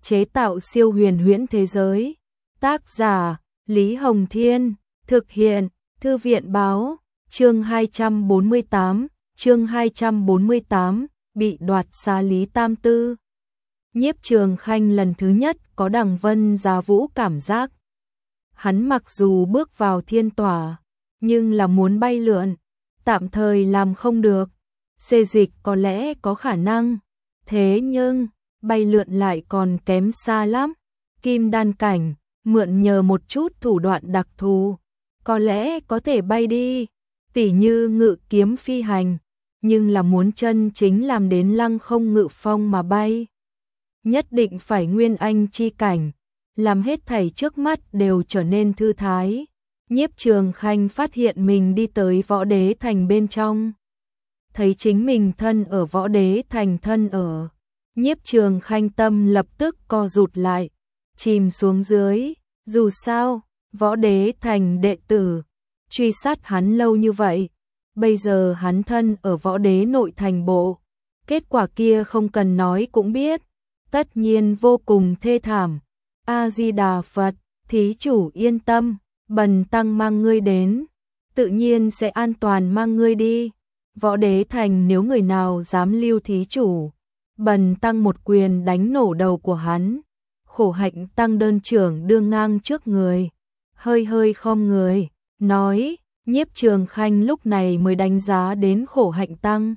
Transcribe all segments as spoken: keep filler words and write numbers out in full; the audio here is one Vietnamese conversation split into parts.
chế tạo siêu huyền huyễn thế giới. Tác giả Lý Hồng Thiên, thực hiện Thư viện Báo. Chương hai trăm bốn mươi tám, chương hai trăm bốn mươi tám, bị đoạt xá Lý Tam Tư. Nhiếp Trường Khanh lần thứ nhất có đằng Vân Giá Vũ cảm giác. Hắn mặc dù bước vào thiên tỏa, nhưng là muốn bay lượn, tạm thời làm không được. Xê dịch có lẽ có khả năng, thế nhưng bay lượn lại còn kém xa lắm. Kim đan cảnh, mượn nhờ một chút thủ đoạn đặc thù, có lẽ có thể bay đi, tỉ như ngự kiếm phi hành, nhưng là muốn chân chính làm đến lăng không ngự phong mà bay, nhất định phải nguyên anh chi cảnh, làm hết thảy trước mắt đều trở nên thư thái. Nhiếp Trường Khanh phát hiện mình đi tới Võ Đế Thành bên trong, thấy chính mình thân ở Võ Đế Thành thân ở. Nhiếp Trường Khanh tâm lập tức co rụt lại, chìm xuống dưới. Dù sao, Võ Đế Thành đệ tử truy sát hắn lâu như vậy, bây giờ hắn thân ở Võ Đế nội thành bộ, kết quả kia không cần nói cũng biết, tất nhiên vô cùng thê thảm. A Di Đà Phật, thí chủ yên tâm, bần tăng mang ngươi đến, tự nhiên sẽ an toàn mang ngươi đi. Võ Đế Thành nếu người nào dám lưu thí chủ, bần tăng một quyền đánh nổ đầu của hắn. Khổ Hạnh tăng đơn trưởng đưa ngang trước người, hơi hơi khom người, nói. Nhiếp Trường Khanh lúc này mới đánh giá đến Khổ Hạnh tăng,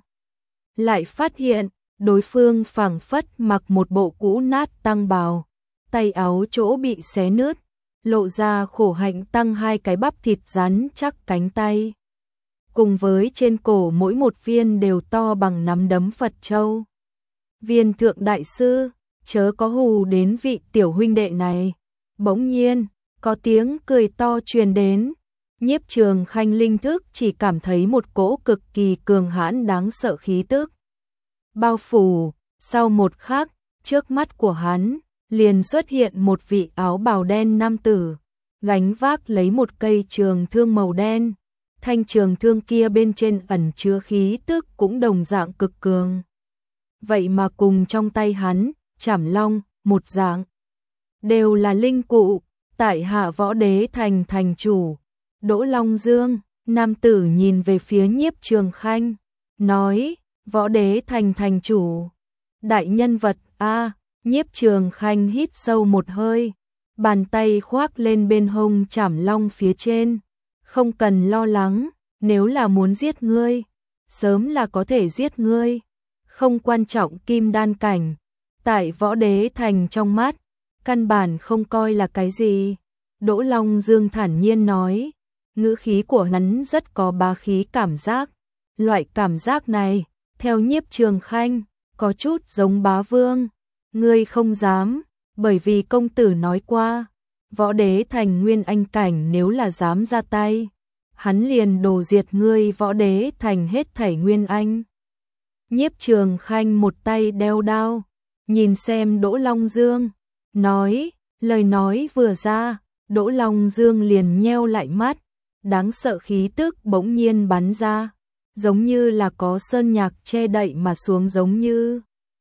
lại phát hiện đối phương phảng phất mặc một bộ cũ nát tăng bào, tay áo chỗ bị xé nứt, lộ ra Khổ Hạnh tăng hai cái bắp thịt rắn chắc cánh tay, cùng với trên cổ mỗi một viên đều to bằng nắm đấm Phật châu. Viên thượng đại sư, chớ có hù đến vị tiểu huynh đệ này. Bỗng nhiên, có tiếng cười to truyền đến. Nhiếp Trường Khanh linh thức chỉ cảm thấy một cỗ cực kỳ cường hãn đáng sợ khí tức bao phủ. Sau một khắc, trước mắt của hắn liền xuất hiện một vị áo bào đen nam tử, gánh vác lấy một cây trường thương màu đen. Thanh trường thương kia bên trên ẩn chứa khí tức cũng đồng dạng cực cường. Vậy mà cùng trong tay hắn, Trảm Long, một dạng, đều là linh cụ. Tại hạ Võ Đế Thành thành chủ Đỗ Long Dương. Nam tử nhìn về phía Nhiếp Trường Khanh, nói. Võ Đế Thành thành chủ, đại nhân vật a. Nhiếp Trường Khanh hít sâu một hơi, bàn tay khoác lên bên hông Trảm Long phía trên. Không cần lo lắng, nếu là muốn giết ngươi, sớm là có thể giết ngươi. Không quan trọng kim đan cảnh, tại Võ Đế Thành trong mắt, căn bản không coi là cái gì. Đỗ Long Dương thản nhiên nói, ngữ khí của hắn rất có bá khí cảm giác. Loại cảm giác này, theo Nhiếp Trường Khanh, có chút giống bá vương. Ngươi không dám, bởi vì công tử nói qua, Võ Đế Thành nguyên anh cảnh nếu là dám ra tay, hắn liền đổ diệt ngươi Võ Đế Thành hết thảy nguyên anh. Nhiếp Trường Khanh một tay đeo đao, nhìn xem Đỗ Long Dương, nói. Lời nói vừa ra, Đỗ Long Dương liền nheo lại mắt, đáng sợ khí tức bỗng nhiên bắn ra, giống như là có sơn nhạc che đậy mà xuống giống như.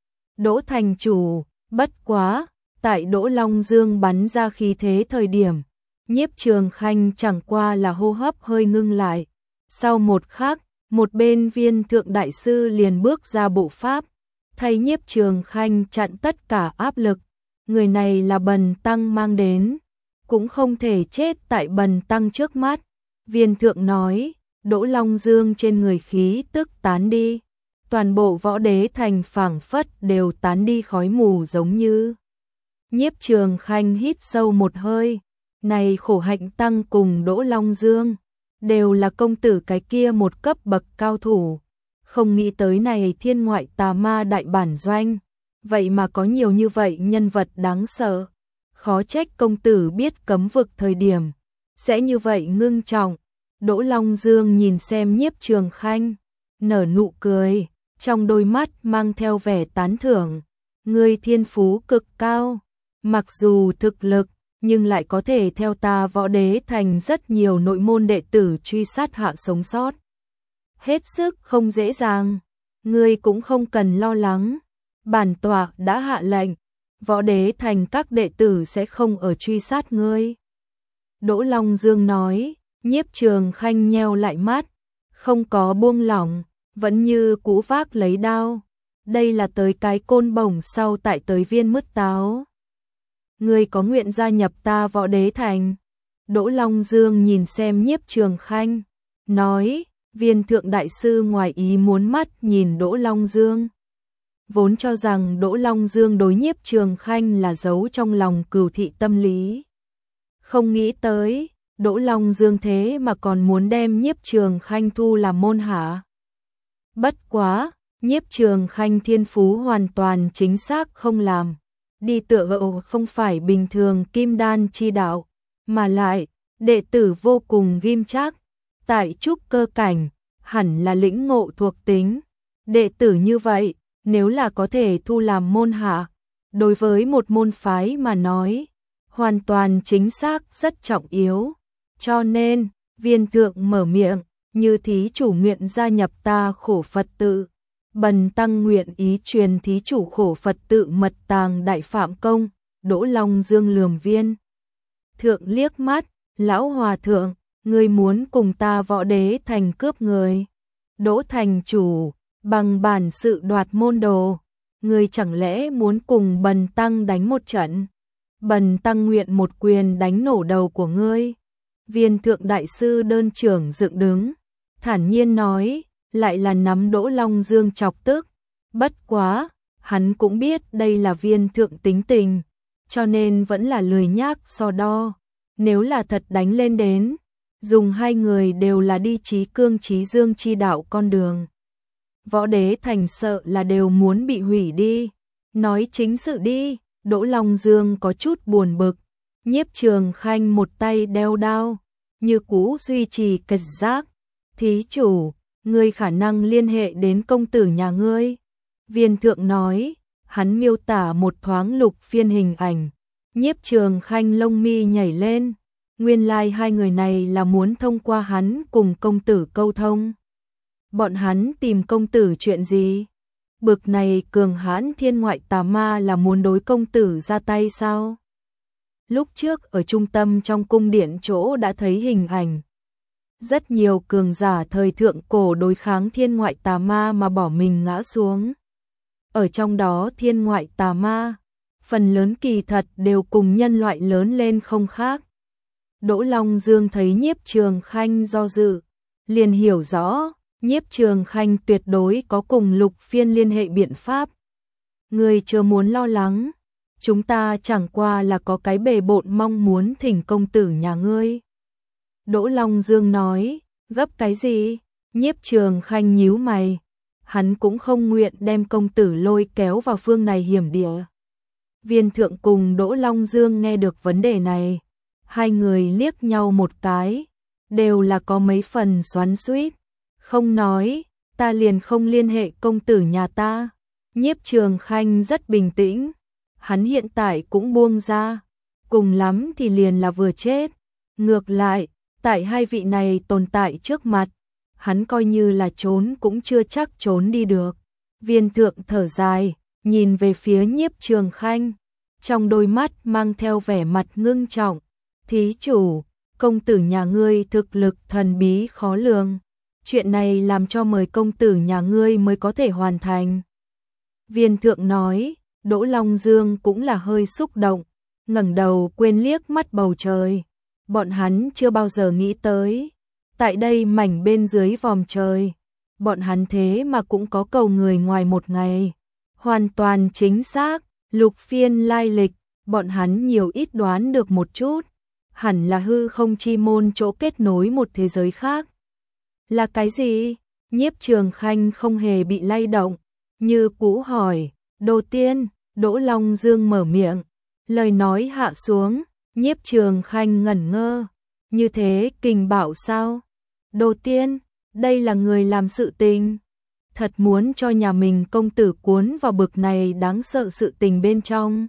Đỗ thành chủ, bất quá, tại Đỗ Long Dương bắn ra khí thế thời điểm, Nhiếp Trường Khanh chẳng qua là hô hấp hơi ngưng lại. Sau một khắc, một bên Viên thượng đại sư liền bước ra bộ pháp, thay Nhiếp Trường Khanh chặn tất cả áp lực. Người này là bần tăng mang đến, cũng không thể chết tại bần tăng trước mắt. Viên thượng nói. Đỗ Long Dương trên người khí tức tán đi, toàn bộ Võ Đế Thành phảng phất đều tán đi khói mù giống như. Nhiếp Trường Khanh hít sâu một hơi, này Khổ Hạnh tăng cùng Đỗ Long Dương đều là công tử cái kia một cấp bậc cao thủ, không nghĩ tới này thiên ngoại tà ma đại bản doanh, vậy mà có nhiều như vậy nhân vật đáng sợ. Khó trách công tử biết cấm vực thời điểm sẽ như vậy ngưng trọng. Đỗ Long Dương nhìn xem Nhiếp Trường Khanh, nở nụ cười, trong đôi mắt mang theo vẻ tán thưởng. Ngươi thiên phú cực cao, mặc dù thực lực, nhưng lại có thể theo ta Võ Đế Thành rất nhiều nội môn đệ tử truy sát hạ sống sót. Hết sức không dễ dàng, ngươi cũng không cần lo lắng. Bản tọa đã hạ lệnh, Võ Đế Thành các đệ tử sẽ không ở truy sát ngươi. Đỗ Long Dương nói, Nhiếp Trường Khanh nheo lại mắt, không có buông lỏng, vẫn như cũ vác lấy đao. Đây là tới cái côn bổng sau tại tới viên mứt táo. Ngươi có nguyện gia nhập ta Võ Đế Thành? Đỗ Long Dương nhìn xem Nhiếp Trường Khanh, nói, Viên thượng đại sư ngoài ý muốn mắt nhìn Đỗ Long Dương. Vốn cho rằng Đỗ Long Dương đối Nhiếp Trường Khanh là giấu trong lòng cừu thị tâm lý. Không nghĩ tới, Đỗ Long Dương thế mà còn muốn đem Nhiếp Trường Khanh thu làm môn hạ. Bất quá, Nhiếp Trường Khanh thiên phú hoàn toàn chính xác không làm. Đi tựa gậu không phải bình thường kim đan chi đạo, mà lại, đệ tử vô cùng ghim chắc. Tại trúc cơ cảnh, hẳn là lĩnh ngộ thuộc tính. Đệ tử như vậy, nếu là có thể thu làm môn hạ, đối với một môn phái mà nói, hoàn toàn chính xác rất trọng yếu. Cho nên, Viên thượng mở miệng, như thí chủ nguyện gia nhập ta khổ Phật tự. Bần tăng nguyện ý truyền thí chủ khổ Phật tự mật tàng đại phạm công. Đỗ Long Dương lườm Viên thượng liếc mắt, lão hòa thượng, ngươi muốn cùng ta Võ Đế Thành cướp người. Đỗ thành chủ, bằng bản sự đoạt môn đồ, ngươi chẳng lẽ muốn cùng bần tăng đánh một trận? Bần tăng nguyện một quyền đánh nổ đầu của ngươi. Viên thượng đại sư đơn trưởng dựng đứng, thản nhiên nói, lại là nắm Đỗ Long Dương chọc tức. Bất quá, hắn cũng biết đây là viên thượng tính tình, cho nên vẫn là lười nhác so đo. Nếu là thật đánh lên đến, dùng hai người đều là đi chí cương chí dương chi đạo con đường. Võ Đế Thành sợ là đều muốn bị hủy đi. Nói chính sự đi, Đỗ Long Dương có chút buồn bực. Nhiếp Trường Khanh một tay đeo đao, như cũ duy trì cảnh giác. Thí chủ, ngươi khả năng liên hệ đến công tử nhà ngươi. Viên thượng nói, hắn miêu tả một thoáng lục phiên hình ảnh. Nhiếp Trường Khanh lông mi nhảy lên. Nguyên lai like hai người này là muốn thông qua hắn cùng công tử câu thông. Bọn hắn tìm công tử chuyện gì? Bực này cường hãn thiên ngoại tà ma là muốn đối công tử ra tay sao? Lúc trước ở trung tâm trong cung điện chỗ đã thấy hình ảnh. Rất nhiều cường giả thời thượng cổ đối kháng thiên ngoại tà ma mà bỏ mình ngã xuống. Ở trong đó thiên ngoại tà ma, phần lớn kỳ thật đều cùng nhân loại lớn lên không khác. Đỗ Long Dương thấy Nhiếp Trường Khanh do dự, liền hiểu rõ, Nhiếp Trường Khanh tuyệt đối có cùng lục phiên liên hệ biện pháp. Người chưa muốn lo lắng, chúng ta chẳng qua là có cái bề bộn mong muốn thỉnh công tử nhà ngươi. Đỗ Long Dương nói, gấp cái gì? Nhiếp Trường Khanh nhíu mày, hắn cũng không nguyện đem công tử lôi kéo vào phương này hiểm địa. Viên thượng cùng Đỗ Long Dương nghe được vấn đề này, hai người liếc nhau một cái, đều là có mấy phần xoắn xuýt. Không nói, ta liền không liên hệ công tử nhà ta. Nhiếp Trường Khanh rất bình tĩnh, hắn hiện tại cũng buông ra, cùng lắm thì liền là vừa chết. Ngược lại, tại hai vị này tồn tại trước mặt, hắn coi như là trốn cũng chưa chắc trốn đi được. Viên thượng thở dài, nhìn về phía Nhiếp Trường Khanh, trong đôi mắt mang theo vẻ mặt ngưng trọng. Thí chủ, công tử nhà ngươi thực lực thần bí khó lường. Chuyện này làm cho mời công tử nhà ngươi mới có thể hoàn thành. Viên thượng nói, Đỗ Long Dương cũng là hơi xúc động, ngẩng đầu quên liếc mắt bầu trời. Bọn hắn chưa bao giờ nghĩ tới, tại đây mảnh bên dưới vòm trời, bọn hắn thế mà cũng có cầu người ngoài một ngày. Hoàn toàn chính xác, lục phiên lai lịch, bọn hắn nhiều ít đoán được một chút, hẳn là hư không chi môn chỗ kết nối một thế giới khác. Là cái gì? Nhiếp Trường Khanh không hề bị lay động, như cũ hỏi, Đồ Tiên. Đỗ Long Dương mở miệng, lời nói hạ xuống, Nhiếp Trường Khanh ngẩn ngơ, như thế kình bảo sao? Đồ Tiên, đây là người làm sự tình, thật muốn cho nhà mình công tử cuốn vào bực này đáng sợ sự tình bên trong.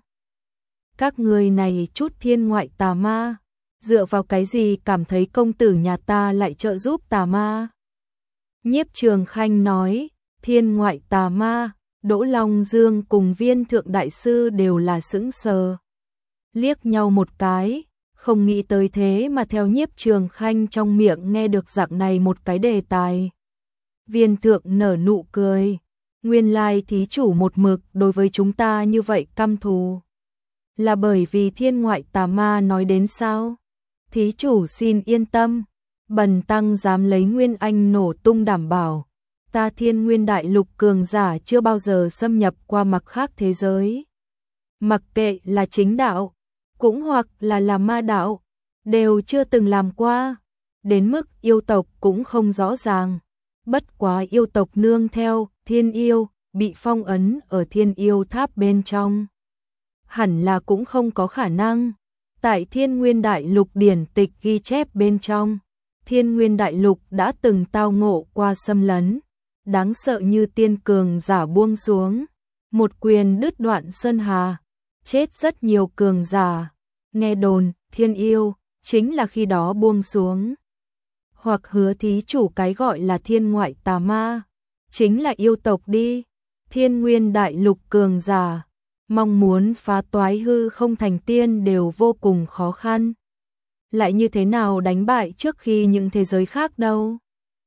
Các người này chút thiên ngoại tà ma, dựa vào cái gì cảm thấy công tử nhà ta lại trợ giúp tà ma? Nhiếp Trường Khanh nói, thiên ngoại tà ma, Đỗ Long Dương cùng Viên Thượng Đại Sư đều là sững sờ. Liếc nhau một cái, không nghĩ tới thế mà theo Nhiếp Trường Khanh trong miệng nghe được dạng này một cái đề tài. Viên Thượng nở nụ cười, nguyên lai thí chủ một mực đối với chúng ta như vậy căm thù. Là bởi vì thiên ngoại tà ma nói đến sao? Thí chủ xin yên tâm, bần tăng dám lấy Nguyên Anh nổ tung đảm bảo. Ta Thiên Nguyên Đại Lục cường giả chưa bao giờ xâm nhập qua mặt khác thế giới. Mặc kệ là chính đạo, cũng hoặc là làm ma đạo, đều chưa từng làm qua. Đến mức yêu tộc cũng không rõ ràng. Bất quá yêu tộc nương theo thiên yêu, bị phong ấn ở thiên yêu tháp bên trong. Hẳn là cũng không có khả năng. Tại Thiên Nguyên Đại Lục điển tịch ghi chép bên trong, Thiên Nguyên Đại Lục đã từng tao ngộ qua xâm lấn. Đáng sợ như tiên cường giả buông xuống, một quyền đứt đoạn sơn hà, chết rất nhiều cường giả. Nghe đồn, thiên yêu, chính là khi đó buông xuống. Hoặc hứa thí chủ cái gọi là thiên ngoại tà ma, chính là yêu tộc đi. Thiên Nguyên Đại Lục cường giả, mong muốn phá toái hư không thành tiên đều vô cùng khó khăn. Lại như thế nào đánh bại trước khi những thế giới khác đâu?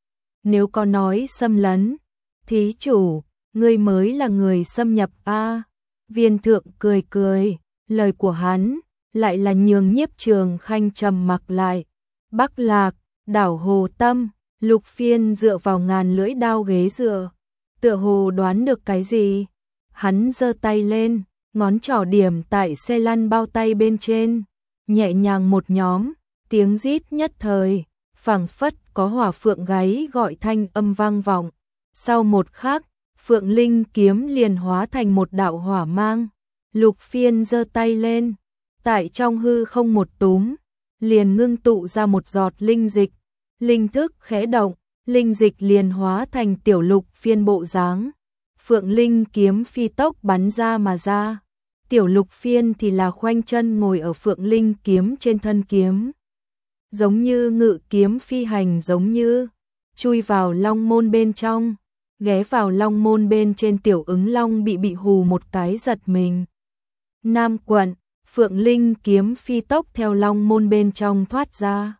Nếu có nói xâm lấn, thí chủ, ngươi mới là người xâm nhập a. Viên Thượng cười cười, lời của hắn lại là nhường Nhiếp Trường Khanh trầm mặc lại. Bắc Lạc, đảo Hồ Tâm, Lục Phiên dựa vào ngàn lưỡi đao ghế dựa, tựa hồ đoán được cái gì. Hắn giơ tay lên, ngón trỏ điểm tại xe lăn bao tay bên trên, nhẹ nhàng một nhóm, tiếng rít nhất thời, phảng phất có hỏa phượng gáy gọi thanh âm vang vọng. Sau một khắc, Phượng Linh kiếm liền hóa thành một đạo hỏa mang. Lục Phiên giơ tay lên, tại trong hư không một túm, liền ngưng tụ ra một giọt linh dịch. Linh thức khẽ động, linh dịch liền hóa thành tiểu Lục Phiên bộ dáng. Phượng Linh kiếm phi tốc bắn ra mà ra. Tiểu Lục Phiên thì là khoanh chân ngồi ở Phượng Linh kiếm trên thân kiếm. Giống như ngự kiếm phi hành, giống như chui vào long môn bên trong. Ghé vào long môn bên trên tiểu ứng long bị bị hù một cái giật mình. Nam quận, Phượng Linh kiếm phi tốc theo long môn bên trong thoát ra.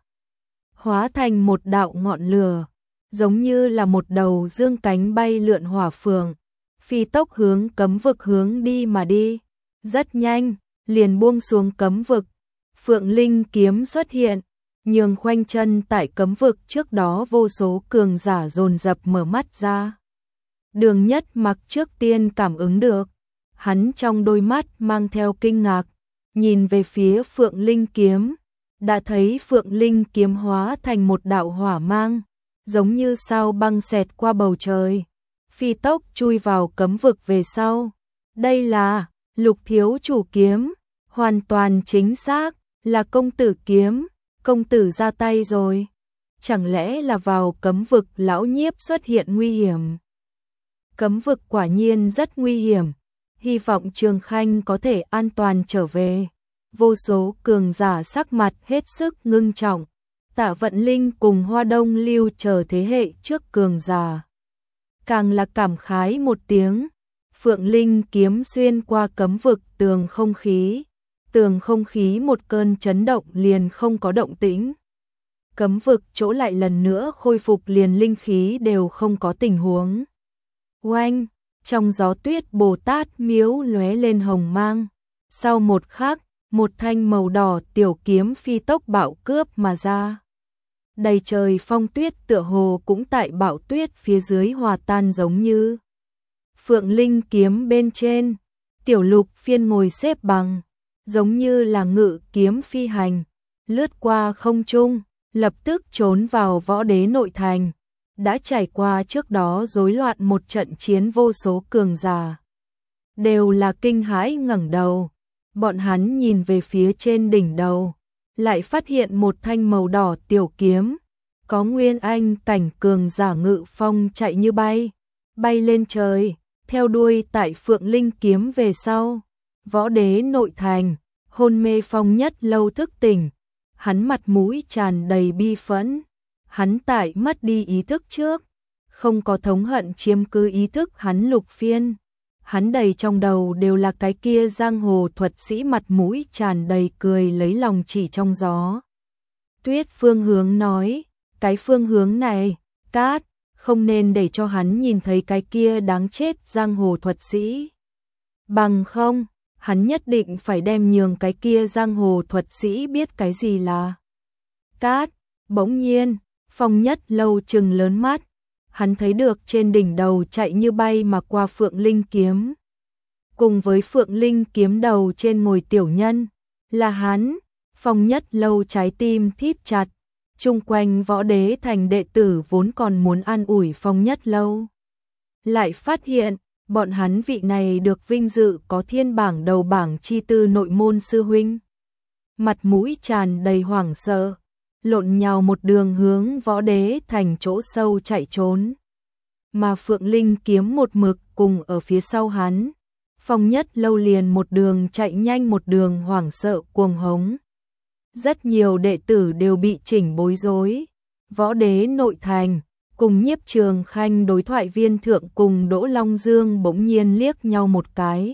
Hóa thành một đạo ngọn lửa, giống như là một đầu dương cánh bay lượn hỏa phượng. Phi tốc hướng cấm vực hướng đi mà đi. Rất nhanh, liền buông xuống cấm vực. Phượng Linh kiếm xuất hiện, nhường khoanh chân tại cấm vực trước đó vô số cường giả dồn dập mở mắt ra. Đường Nhất Mặc trước tiên cảm ứng được, hắn trong đôi mắt mang theo kinh ngạc, nhìn về phía Phượng Linh kiếm, đã thấy Phượng Linh kiếm hóa thành một đạo hỏa mang, giống như sao băng xẹt qua bầu trời, phi tốc chui vào cấm vực về sau. Đây là Lục thiếu chủ kiếm, hoàn toàn chính xác, là công tử kiếm, công tử ra tay rồi. Chẳng lẽ là vào cấm vực lão Nhiếp xuất hiện nguy hiểm? Cấm vực quả nhiên rất nguy hiểm, hy vọng Trường Khanh có thể an toàn trở về. Vô số cường giả sắc mặt hết sức ngưng trọng, Tạ Vận Linh cùng Hoa Đông Lưu chờ thế hệ trước cường giả. Càng là cảm khái một tiếng, Phượng Linh kiếm xuyên qua cấm vực tường không khí, tường không khí một cơn chấn động liền không có động tĩnh. Cấm vực chỗ lại lần nữa khôi phục, liền linh khí đều không có tình huống. Oanh, trong gió tuyết Bồ Tát miếu lóe lên hồng mang. Sau một khắc, một thanh màu đỏ tiểu kiếm phi tốc bạo cướp mà ra. Đầy trời phong tuyết tựa hồ cũng tại bạo tuyết phía dưới hòa tan giống như. Phượng Linh kiếm bên trên, tiểu Lục Phiên ngồi xếp bằng, giống như là ngự kiếm phi hành, lướt qua không trung, lập tức trốn vào võ đế nội thành. Đã trải qua trước đó rối loạn một trận chiến, vô số cường giả đều là kinh hãi ngẩng đầu. Bọn hắn nhìn về phía trên đỉnh đầu, lại phát hiện một thanh màu đỏ tiểu kiếm, có Nguyên Anh cảnh cường giả ngự phong chạy như bay, bay lên trời, theo đuôi tại Phượng Linh kiếm về sau. Võ đế nội thành, hôn mê Phong Nhất Lâu thức tỉnh, hắn mặt mũi tràn đầy bi phẫn. Hắn tại mất đi ý thức trước, không có thống hận chiếm cứ ý thức hắn Lục Phiên, hắn đầy trong đầu đều là cái kia giang hồ thuật sĩ mặt mũi tràn đầy cười lấy lòng chỉ trong gió. Tuyết phương hướng nói, cái phương hướng này, Cát, không nên để cho hắn nhìn thấy cái kia đáng chết giang hồ thuật sĩ. Bằng không, hắn nhất định phải đem nhường cái kia giang hồ thuật sĩ biết cái gì là Cát. Bỗng nhiên, Phong Nhất Lâu trừng lớn mắt, hắn thấy được trên đỉnh đầu chạy như bay mà qua Phượng Linh kiếm. Cùng với Phượng Linh kiếm đầu trên ngồi tiểu nhân, là hắn. Phong Nhất Lâu trái tim thít chặt, chung quanh Võ Đế Thành đệ tử vốn còn muốn an ủi Phong Nhất Lâu. Lại phát hiện, bọn hắn vị này được vinh dự có thiên bảng đầu bảng chi tư nội môn sư huynh. Mặt mũi tràn đầy hoảng sợ, lộn nhào một đường hướng Võ Đế Thành chỗ sâu chạy trốn. Mà Phượng Linh kiếm một mực cùng ở phía sau hắn. Phong Nhất Lâu liền một đường chạy nhanh một đường hoảng sợ cuồng hống. Rất nhiều đệ tử đều bị chỉnh bối rối. Võ Đế nội thành, cùng Nhiếp Trường Khanh đối thoại viên thượng cùng Đỗ Long Dương bỗng nhiên liếc nhau một cái.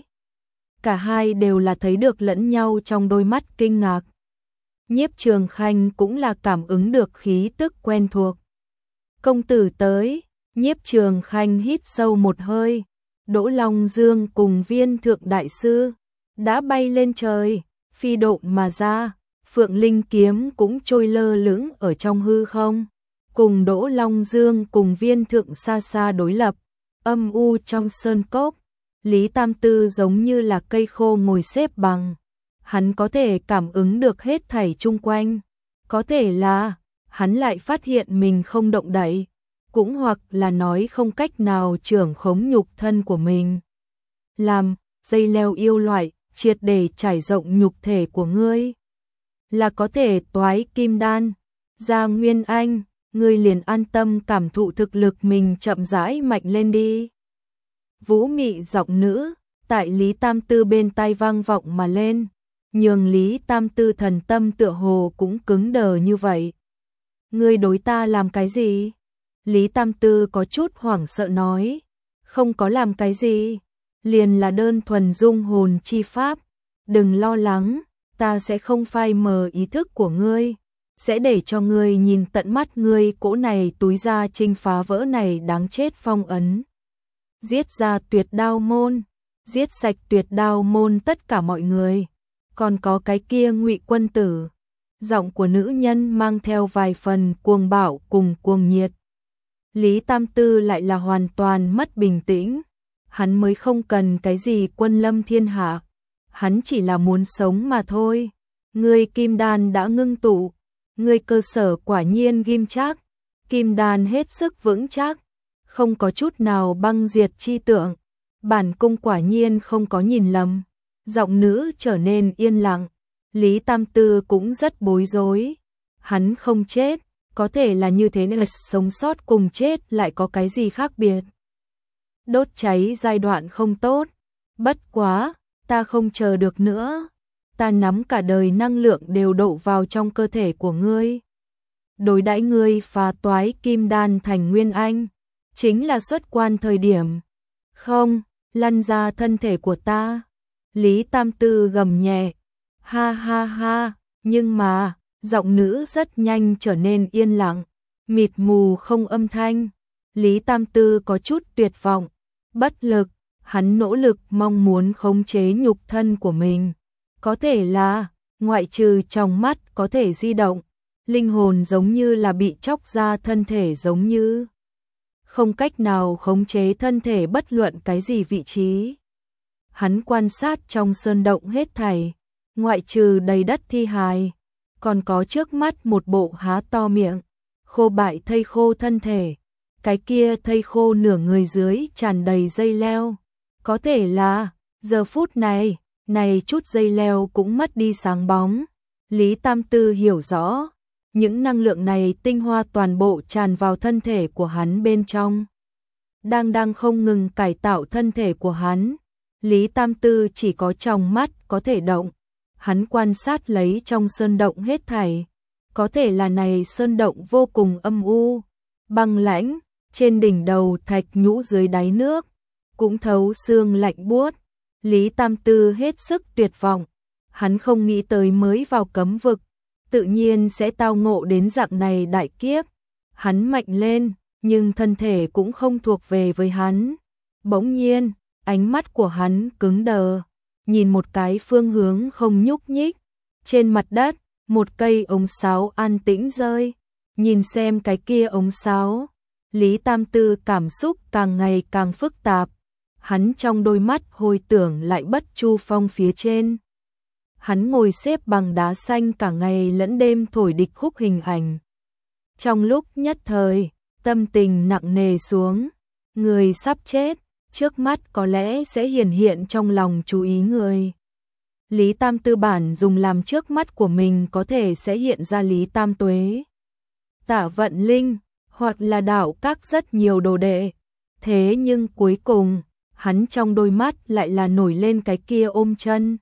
Cả hai đều là thấy được lẫn nhau trong đôi mắt kinh ngạc. Nhiếp Trường Khanh cũng là cảm ứng được khí tức quen thuộc. Công tử tới, Nhiếp Trường Khanh hít sâu một hơi. Đỗ Long Dương cùng viên thượng đại sư đã bay lên trời, phi độn mà ra. Phượng Linh kiếm cũng trôi lơ lửng ở trong hư không, cùng Đỗ Long Dương cùng viên thượng xa xa đối lập. Âm u trong sơn cốc, Lý Tam Tư giống như là cây khô ngồi xếp bằng. Hắn có thể cảm ứng được hết thảy chung quanh, có thể là hắn lại phát hiện mình không động đậy, cũng hoặc là nói không cách nào trưởng khống nhục thân của mình. Làm dây leo yêu loại triệt để trải rộng nhục thể của ngươi, là có thể toái kim đan, ra nguyên anh, ngươi liền an tâm cảm thụ thực lực mình chậm rãi mạnh lên đi. Vũ mị giọng nữ, tại Lý Tam Tư bên tai vang vọng mà lên, nhường Lý Tam Tư thần tâm tựa hồ cũng cứng đờ như vậy. Ngươi đối ta làm cái gì? Lý Tam Tư có chút hoảng sợ nói, không có làm cái gì, liền là đơn thuần dung hồn chi pháp, đừng lo lắng. Ta sẽ không phai mờ ý thức của ngươi, sẽ để cho ngươi nhìn tận mắt ngươi cỗ này túi ra trinh phá vỡ này đáng chết phong ấn. Giết ra Tuyệt Đao môn, giết sạch Tuyệt Đao môn tất cả mọi người, còn có cái kia Ngụy Quân tử. Giọng của nữ nhân mang theo vài phần cuồng bạo cùng cuồng nhiệt. Lý Tam Tư lại là hoàn toàn mất bình tĩnh, hắn mới không cần cái gì quân lâm thiên hạ. Hắn chỉ là muốn sống mà thôi. Ngươi kim đan đã ngưng tụ, ngươi cơ sở quả nhiên ghim chắc, kim đan hết sức vững chắc, không có chút nào băng diệt chi tượng. Bản cung quả nhiên không có nhìn lầm. Giọng nữ trở nên yên lặng, Lý Tam Tư cũng rất bối rối. Hắn không chết, có thể là như thế nên là sống sót cùng chết lại có cái gì khác biệt. Đốt cháy giai đoạn không tốt, bất quá ta không chờ được nữa, ta nắm cả đời năng lượng đều đổ vào trong cơ thể của ngươi. Đối đãi ngươi phá toái kim đan thành nguyên anh, chính là xuất quan thời điểm. Không, lăn ra thân thể của ta. Lý Tam Tư gầm nhẹ, ha ha ha, nhưng mà, giọng nữ rất nhanh trở nên yên lặng, mịt mù không âm thanh. Lý Tam Tư có chút tuyệt vọng, bất lực. Hắn nỗ lực mong muốn khống chế nhục thân của mình. Có thể là, ngoại trừ trong mắt có thể di động, linh hồn giống như là bị chóc ra thân thể giống như. Không cách nào khống chế thân thể bất luận cái gì vị trí. Hắn quan sát trong sơn động hết thảy, ngoại trừ đầy đất thi hài, còn có trước mắt một bộ há to miệng, khô bại thây khô thân thể. Cái kia thây khô nửa người dưới tràn đầy dây leo. Có thể là, giờ phút này, này chút dây leo cũng mất đi sáng bóng. Lý Tam Tư hiểu rõ, những năng lượng này tinh hoa toàn bộ tràn vào thân thể của hắn bên trong. Đang đang không ngừng cải tạo thân thể của hắn. Lý Tam Tư chỉ có trong mắt có thể động. Hắn quan sát lấy trong sơn động hết thảy. Có thể là này sơn động vô cùng âm u, băng lãnh, trên đỉnh đầu thạch nhũ dưới đáy nước. cũng thấu xương lạnh buốt. Lý Tam Tư hết sức tuyệt vọng, hắn không nghĩ tới mới vào cấm vực, tự nhiên sẽ tao ngộ đến dạng này đại kiếp. Hắn mạnh lên, nhưng thân thể cũng không thuộc về với hắn. Bỗng nhiên, ánh mắt của hắn cứng đờ, nhìn một cái phương hướng không nhúc nhích. Trên mặt đất, một cây ống sáo an tĩnh rơi. Nhìn xem cái kia ống sáo, Lý Tam Tư cảm xúc càng ngày càng phức tạp. Hắn trong đôi mắt hồi tưởng lại Bất Chu Phong phía trên. Hắn ngồi xếp bằng đá xanh cả ngày lẫn đêm thổi địch khúc hình ảnh. Trong lúc nhất thời, tâm tình nặng nề xuống, người sắp chết, trước mắt có lẽ sẽ hiển hiện trong lòng chú ý người. Lý Tam Tư bản dùng làm trước mắt của mình có thể sẽ hiện ra Lý Tam Tuế, Tạ Vận Linh, hoặc là đạo các rất nhiều đồ đệ. Thế nhưng cuối cùng, hắn trong đôi mắt lại là nổi lên cái kia ôm chân.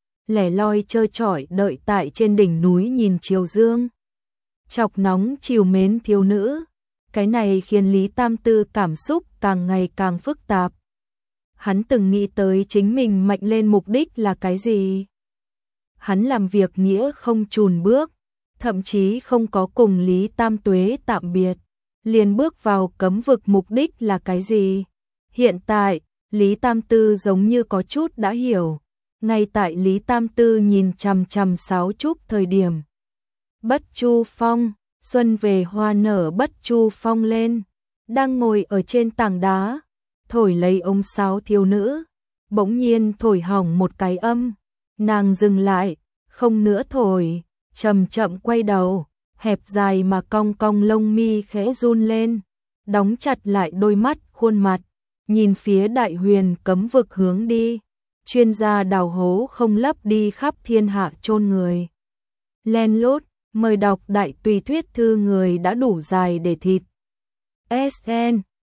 Lẻ loi trơ trọi đợi tại trên đỉnh núi nhìn chiều dương. Chọc nóng chiều mến thiếu nữ. Cái này khiến Lý Tam Tư cảm xúc càng ngày càng phức tạp. Hắn từng nghĩ tới chính mình mạnh lên mục đích là cái gì. Hắn làm việc nghĩa không chùn bước, thậm chí không có cùng Lý Tam Tuế tạm biệt, liền bước vào cấm vực mục đích là cái gì. Hiện tại, Lý Tam Tư giống như có chút đã hiểu. Ngay tại Lý Tam Tư nhìn chằm chằm Sáo Trúc thời điểm, Bất Chu Phong, xuân về hoa nở Bất Chu Phong lên, đang ngồi ở trên tảng đá, thổi lấy ống sáo thiếu nữ, bỗng nhiên thổi hỏng một cái âm, nàng dừng lại, không nữa thổi, chậm chậm quay đầu, hẹp dài mà cong cong lông mi khẽ run lên, đóng chặt lại đôi mắt khuôn mặt, nhìn phía Đại Huyền cấm vực hướng đi. Chuyên gia đào hố không lấp đi khắp thiên hạ chôn người. Len lút, mời đọc Đại Tùy Thuyết Thư người đã đủ dài để thịt. ét en